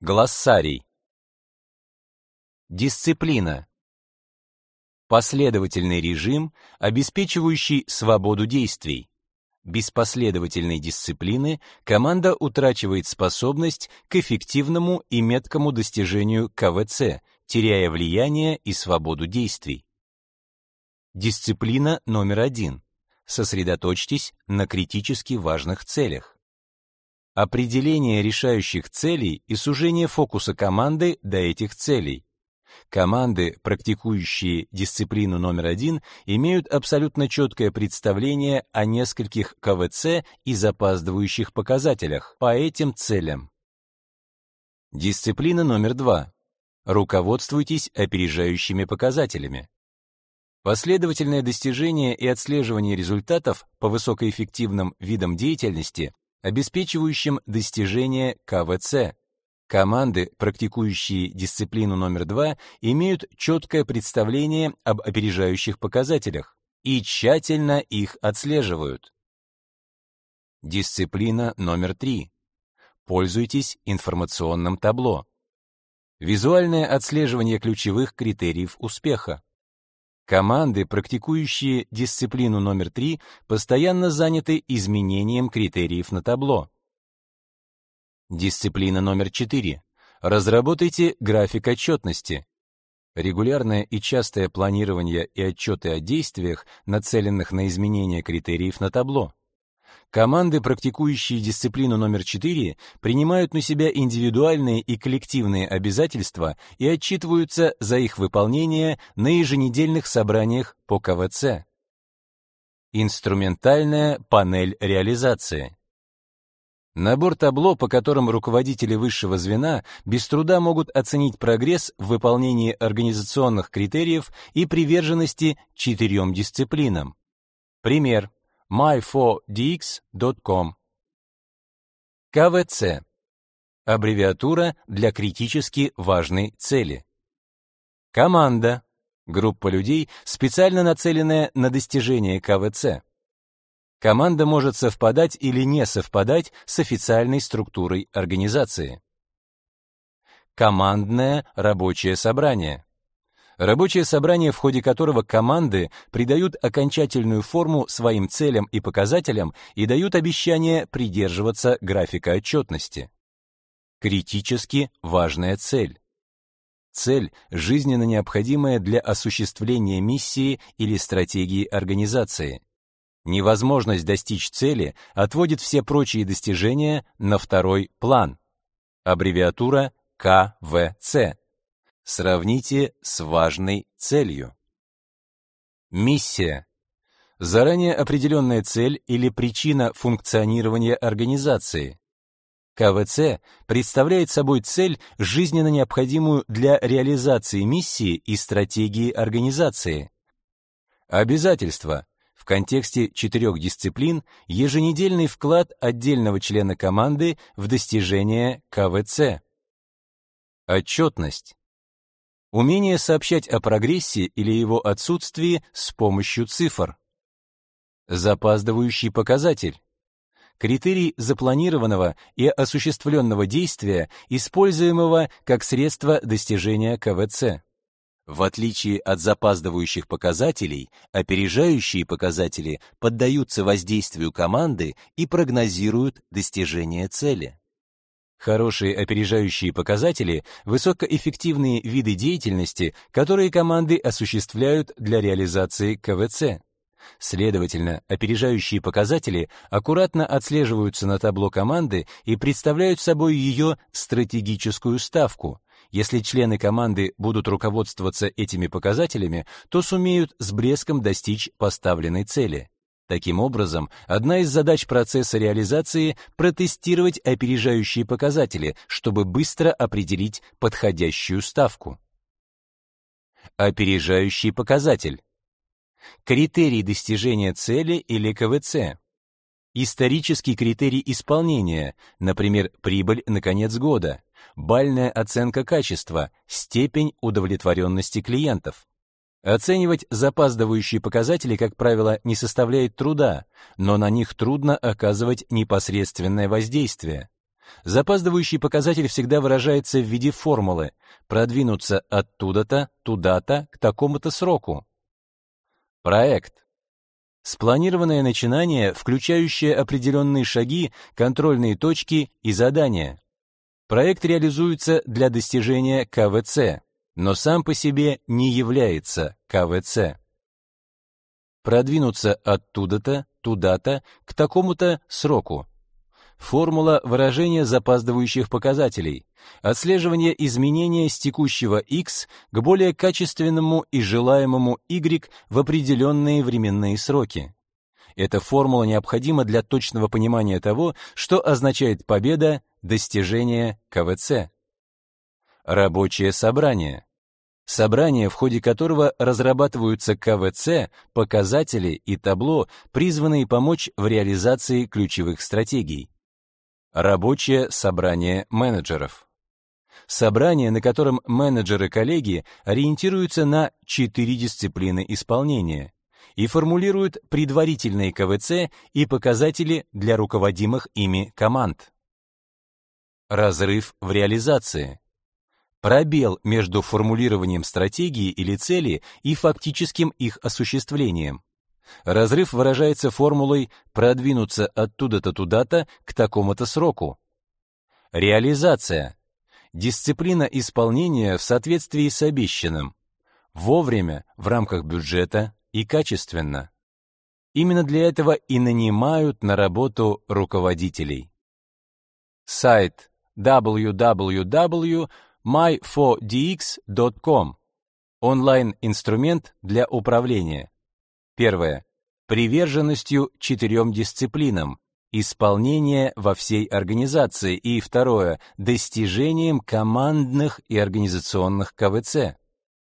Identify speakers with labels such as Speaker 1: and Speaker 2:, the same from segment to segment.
Speaker 1: Глоссарий. Дисциплина. Последовательный режим, обеспечивающий свободу действий. Без последовательной дисциплины команда утрачивает способность к эффективному и меткому достижению КВЦ, теряя влияние и свободу действий. Дисциплина номер 1. Сосредоточьтесь на критически важных целях. Определение решающих целей и сужение фокуса команды до этих целей. Команды, практикующие дисциплину номер 1, имеют абсолютно четкое представление о нескольких КВЦ и запаздывающих показателях по этим целям. Дисциплина номер 2. Руководствуйтесь опережающими показателями. Последовательное достижение и отслеживание результатов по высокоэффективным видам деятельности, обеспечивающим достижение КВЦ. Команды, практикующие дисциплину номер 2, имеют четкое представление об опережающих показателях и тщательно их отслеживают. Дисциплина номер 3. Пользуйтесь информационным табло. Визуальное отслеживание ключевых критериев успеха. Команды, практикующие дисциплину номер 3, постоянно заняты изменением критериев на табло. Дисциплина номер 4. Разработайте график отчетности. Регулярное и частое планирование и отчеты о действиях, нацеленных на изменение критериев на табло. Команды, практикующие дисциплину номер 4, принимают на себя индивидуальные и коллективные обязательства и отчитываются за их выполнение на еженедельных собраниях по КВЦ. Инструментальная панель реализации. Набор табло, по которым руководители высшего звена без труда могут оценить прогресс в выполнении организационных критериев и приверженности 4 дисциплинам. Пример. my4dx.com. КВЦ. Аббревиатура для критически важной цели. Команда. Группа людей, специально нацеленная на достижение КВЦ. Команда может совпадать или не совпадать с официальной структурой организации. Командное рабочее собрание. Рабочее собрание, в ходе которого команды придают окончательную форму своим целям и показателям и дают обещание придерживаться графика отчетности. Критически важная цель. Цель, жизненно необходимая для осуществления миссии или стратегии организации. Невозможность достичь цели отводит все прочие достижения на второй план. Аббревиатура КВЦ. Сравните с важной целью. Миссия. Заранее определенная цель или причина функционирования организации. КВЦ представляет собой цель, жизненно необходимую для реализации миссии и стратегии организации. Обязательства. В контексте 4 дисциплин еженедельный вклад отдельного члена команды в достижение КВЦ. Отчетность. Умение сообщать о прогрессе или его отсутствии с помощью цифр. Запаздывающий показатель. Критерий запланированного и осуществленного действия, используемого как средство достижения КВЦ. В отличие от запаздывающих показателей, опережающие показатели поддаются воздействию команды и прогнозируют достижение цели. Хорошие опережающие показатели – высокоэффективные виды деятельности, которые команды осуществляют для реализации КВЦ. Следовательно, опережающие показатели аккуратно отслеживаются на табло команды и представляют собой ее стратегическую ставку. Если члены команды будут руководствоваться этими показателями, то сумеют с блеском достичь поставленной цели. Таким образом, одна из задач процесса реализации – протестировать опережающие показатели, чтобы быстро определить подходящую ставку. Опережающий показатель. Критерий достижения цели или КВЦ. Исторический критерий исполнения, например, прибыль на конец года, балльная оценка качества, степень удовлетворенности клиентов. Оценивать запаздывающие показатели, как правило, не составляет труда, но на них трудно оказывать непосредственное воздействие. Запаздывающий показатель всегда выражается в виде формулы «продвинуться оттуда-то, туда-то, к такому-то сроку». Проект. Спланированное начинание, включающее определенные шаги, контрольные точки и задания. Проект реализуется для достижения КВЦ, но сам по себе не является КВЦ. Продвинуться оттуда-то, туда-то, к такому-то сроку. Формула выражения запаздывающих показателей. Отслеживание изменения с текущего X к более качественному и желаемому Y в определенные временные сроки. Эта формула необходима для точного понимания того, что означает победа, достижение КВЦ. Рабочее собрание. Собрание, в ходе которого разрабатываются КВЦ, показатели и табло, призванные помочь в реализации ключевых стратегий. Рабочее собрание менеджеров. Собрание, на котором менеджеры-коллеги ориентируются на 4 дисциплины исполнения и формулируют предварительные КВЦ и показатели для руководимых ими команд. Разрыв в реализации. Пробел между формулированием стратегии или цели и фактическим их осуществлением. Разрыв выражается формулой «продвинуться оттуда-то туда-то к такому-то сроку». Реализация. Дисциплина исполнения в соответствии с обещанным. Вовремя, в рамках бюджета и качественно. Именно для этого и нанимают на работу руководителей. Сайт www.my4dx.com. Онлайн-инструмент для управления. Первое. Приверженностью 4 дисциплинам. Исполнение во всей организации. И второе. Достижением командных и организационных КВЦ.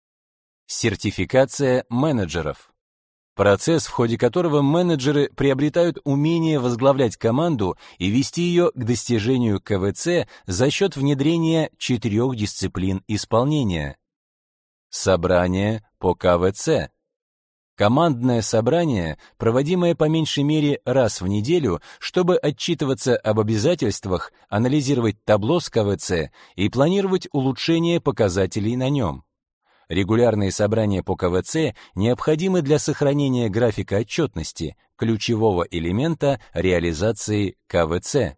Speaker 1: Сертификация менеджеров. Процесс, в ходе которого менеджеры приобретают умение возглавлять команду и вести ее к достижению КВЦ за счет внедрения 4 дисциплин исполнения. Собрание по КВЦ. Командное собрание, проводимое по меньшей мере раз в неделю, чтобы отчитываться об обязательствах, анализировать табло с КВЦ и планировать улучшение показателей на нем. Регулярные собрания по КВЦ необходимы для сохранения графика отчетности, ключевого элемента реализации КВЦ.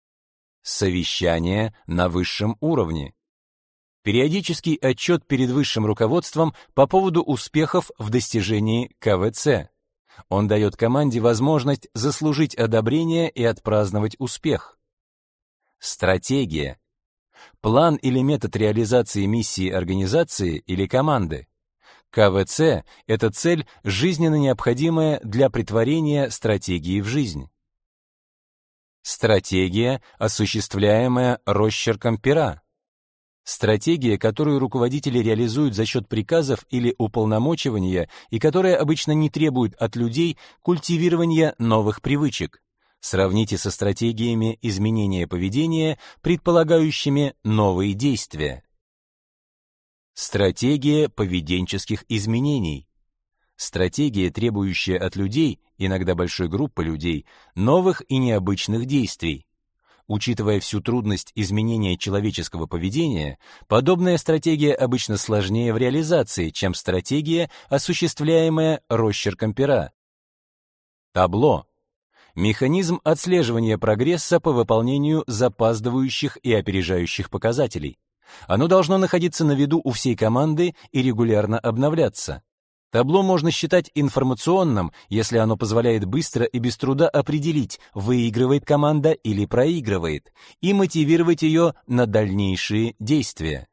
Speaker 1: Совещание на высшем уровне. Периодический отчет перед высшим руководством по поводу успехов в достижении КВЦ. Он дает команде возможность заслужить одобрение и отпраздновать успех. Стратегия. План или метод реализации миссии организации или команды. КВЦ — это цель, жизненно необходимая для претворения стратегии в жизнь. Стратегия, осуществляемая росчерком пера. Стратегия, которую руководители реализуют за счет приказов или уполномочивания и которая обычно не требует от людей культивирования новых привычек. Сравните со стратегиями изменения поведения, предполагающими новые действия. Стратегия поведенческих изменений. Стратегия, требующая от людей, иногда большой группы людей, новых и необычных действий. Учитывая всю трудность изменения человеческого поведения, подобная стратегия обычно сложнее в реализации, чем стратегия, осуществляемая росчерком пера. Табло. Механизм отслеживания прогресса по выполнению запаздывающих и опережающих показателей. Оно должно находиться на виду у всей команды и регулярно обновляться. Табло можно считать информационным, если оно позволяет быстро и без труда определить, выигрывает команда или проигрывает, и мотивировать ее на дальнейшие действия.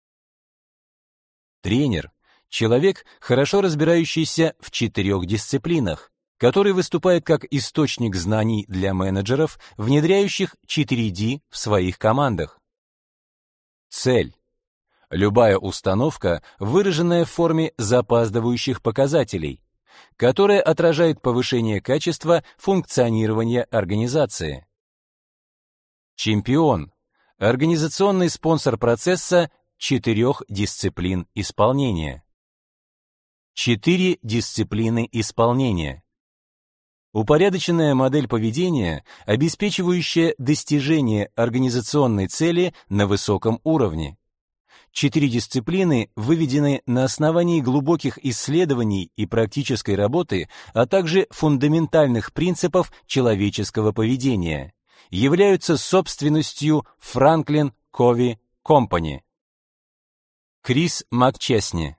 Speaker 1: Тренер — человек, хорошо разбирающийся в 4 дисциплинах, который выступает как источник знаний для менеджеров, внедряющих 4D в своих командах. Цель. Любая установка, выраженная в форме запаздывающих показателей, которая отражает повышение качества функционирования организации. Чемпион. Организационный спонсор процесса 4 дисциплин исполнения. 4 дисциплины исполнения. Упорядоченная модель поведения, обеспечивающая достижение организационной цели на высоком уровне. 4 дисциплины выведены на основании глубоких исследований и практической работы, а также фундаментальных принципов человеческого поведения. Являются собственностью Franklin Covey Company. Крис МакЧесни.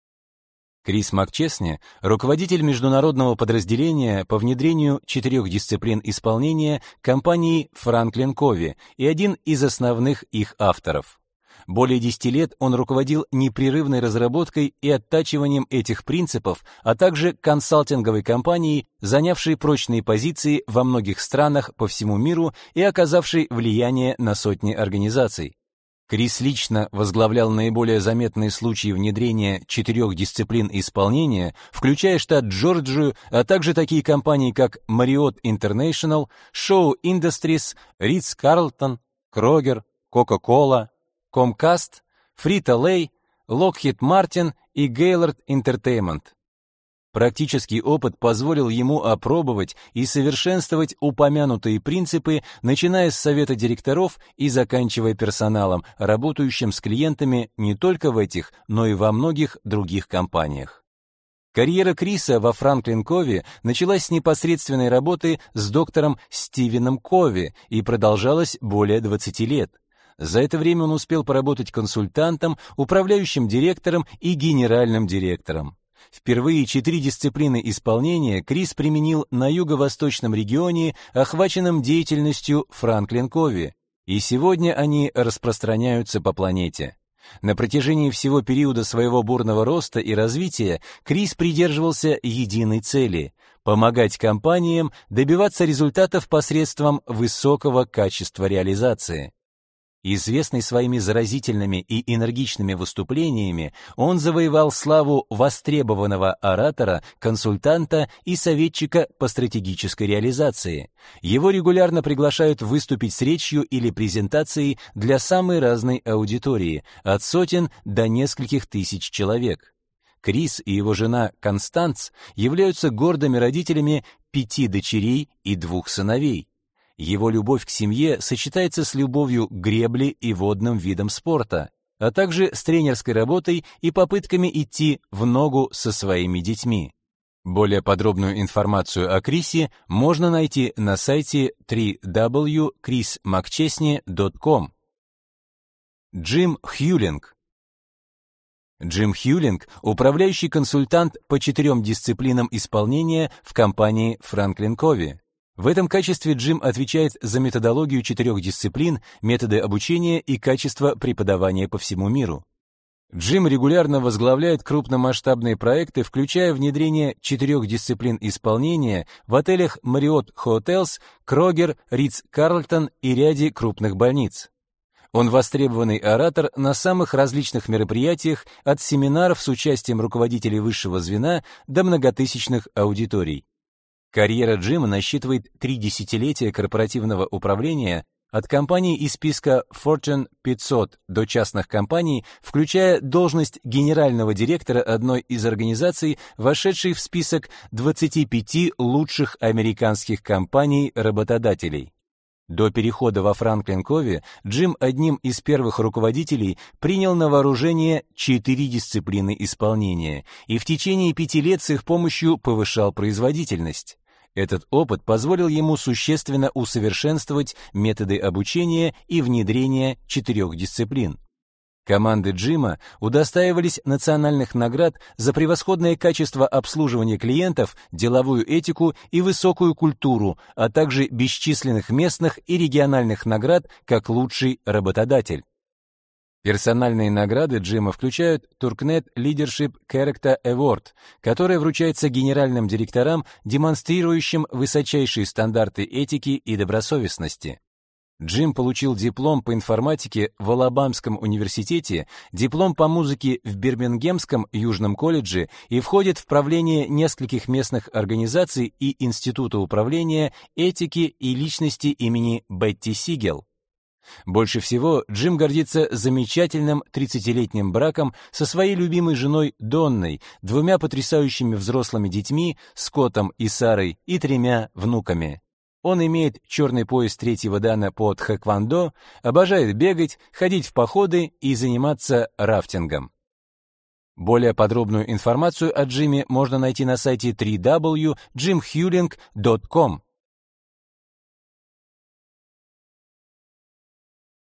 Speaker 1: Крис МакЧесни – руководитель международного подразделения по внедрению 4 дисциплин исполнения компании Franklin Covey и один из основных их авторов. Более 10 лет он руководил непрерывной разработкой и оттачиванием этих принципов, а также консалтинговой компанией, занявшей прочные позиции во многих странах по всему миру и оказавшей влияние на сотни организаций. Крис лично возглавлял наиболее заметные случаи внедрения 4 дисциплин исполнения, включая штат Джорджию, а также такие компании, как Marriott International, Shaw Industries, Ritz-Carlton, Kroger, Coca-Cola, Comcast, Frito-Lay, Lockheed Martin и Gaylord Entertainment. Практический опыт позволил ему опробовать и совершенствовать упомянутые принципы, начиная с совета директоров и заканчивая персоналом, работающим с клиентами не только в этих, но и во многих других компаниях. Карьера Криса во Franklin Covey началась с непосредственной работы с доктором Стивеном Кови и продолжалась более 20 лет. За это время он успел поработать консультантом, управляющим директором и генеральным директором. Впервые 4 дисциплины исполнения Крис применил на юго-восточном регионе, охваченном деятельностью Franklin Covey, и сегодня они распространяются по планете. На протяжении всего периода своего бурного роста и развития Крис придерживался единой цели – помогать компаниям добиваться результатов посредством высокого качества реализации. Известный своими заразительными и энергичными выступлениями, он завоевал славу востребованного оратора, консультанта и советчика по стратегической реализации. Его регулярно приглашают выступить с речью или презентацией для самой разной аудитории, от сотен до нескольких тысяч человек. Крис и его жена Констанц являются гордыми родителями 5 дочерей и 2 сыновей. Его любовь к семье сочетается с любовью к гребле и водным видам спорта, а также с тренерской работой и попытками идти в ногу со своими детьми. Более подробную информацию о Крисе можно найти на сайте www.chrismcchesney.com. Джим Хьюлинг. Джим Хьюлинг – управляющий консультант по 4 дисциплинам исполнения в компании Franklin Covey. В этом качестве Джим отвечает за методологию 4 дисциплин, методы обучения и качество преподавания по всему миру. Джим регулярно возглавляет крупномасштабные проекты, включая внедрение 4 дисциплин исполнения в отелях Marriott Hotels, Kroger, Ritz-Carlton и ряде крупных больниц. Он востребованный оратор на самых различных мероприятиях, от семинаров с участием руководителей высшего звена до многотысячных аудиторий. Карьера Джима насчитывает 3 десятилетия корпоративного управления, от компаний из списка Fortune 500 до частных компаний, включая должность генерального директора одной из организаций, вошедшей в список 25 лучших американских компаний-работодателей. До перехода во Franklin Covey Джим одним из первых руководителей принял на вооружение 4 дисциплины исполнения и в течение 5 лет с их помощью повышал производительность. Этот опыт позволил ему существенно усовершенствовать методы обучения и внедрения 4 дисциплин. Команды Джима удостаивались национальных наград за превосходное качество обслуживания клиентов, деловую этику и высокую культуру, а также бесчисленных местных и региональных наград как лучший работодатель. Персональные награды Джима включают Turknet Leadership Character Award, которая вручается генеральным директорам, демонстрирующим высочайшие стандарты этики и добросовестности. Джим получил диплом по информатике в Алабамском университете, диплом по музыке в Бирмингемском Южном колледже и входит в правление нескольких местных организаций и Института управления, этики и личности имени Бетти Сигел. Больше всего Джим гордится замечательным 30-летним браком со своей любимой женой Донной, 2 потрясающими взрослыми детьми, Скоттом и Сарой, и 3 внуками. Он имеет черный пояс 3-го дана по тхэквондо, обожает бегать, ходить в походы и заниматься рафтингом. Более подробную информацию о Джиме можно найти на сайте www.jimhuling.com.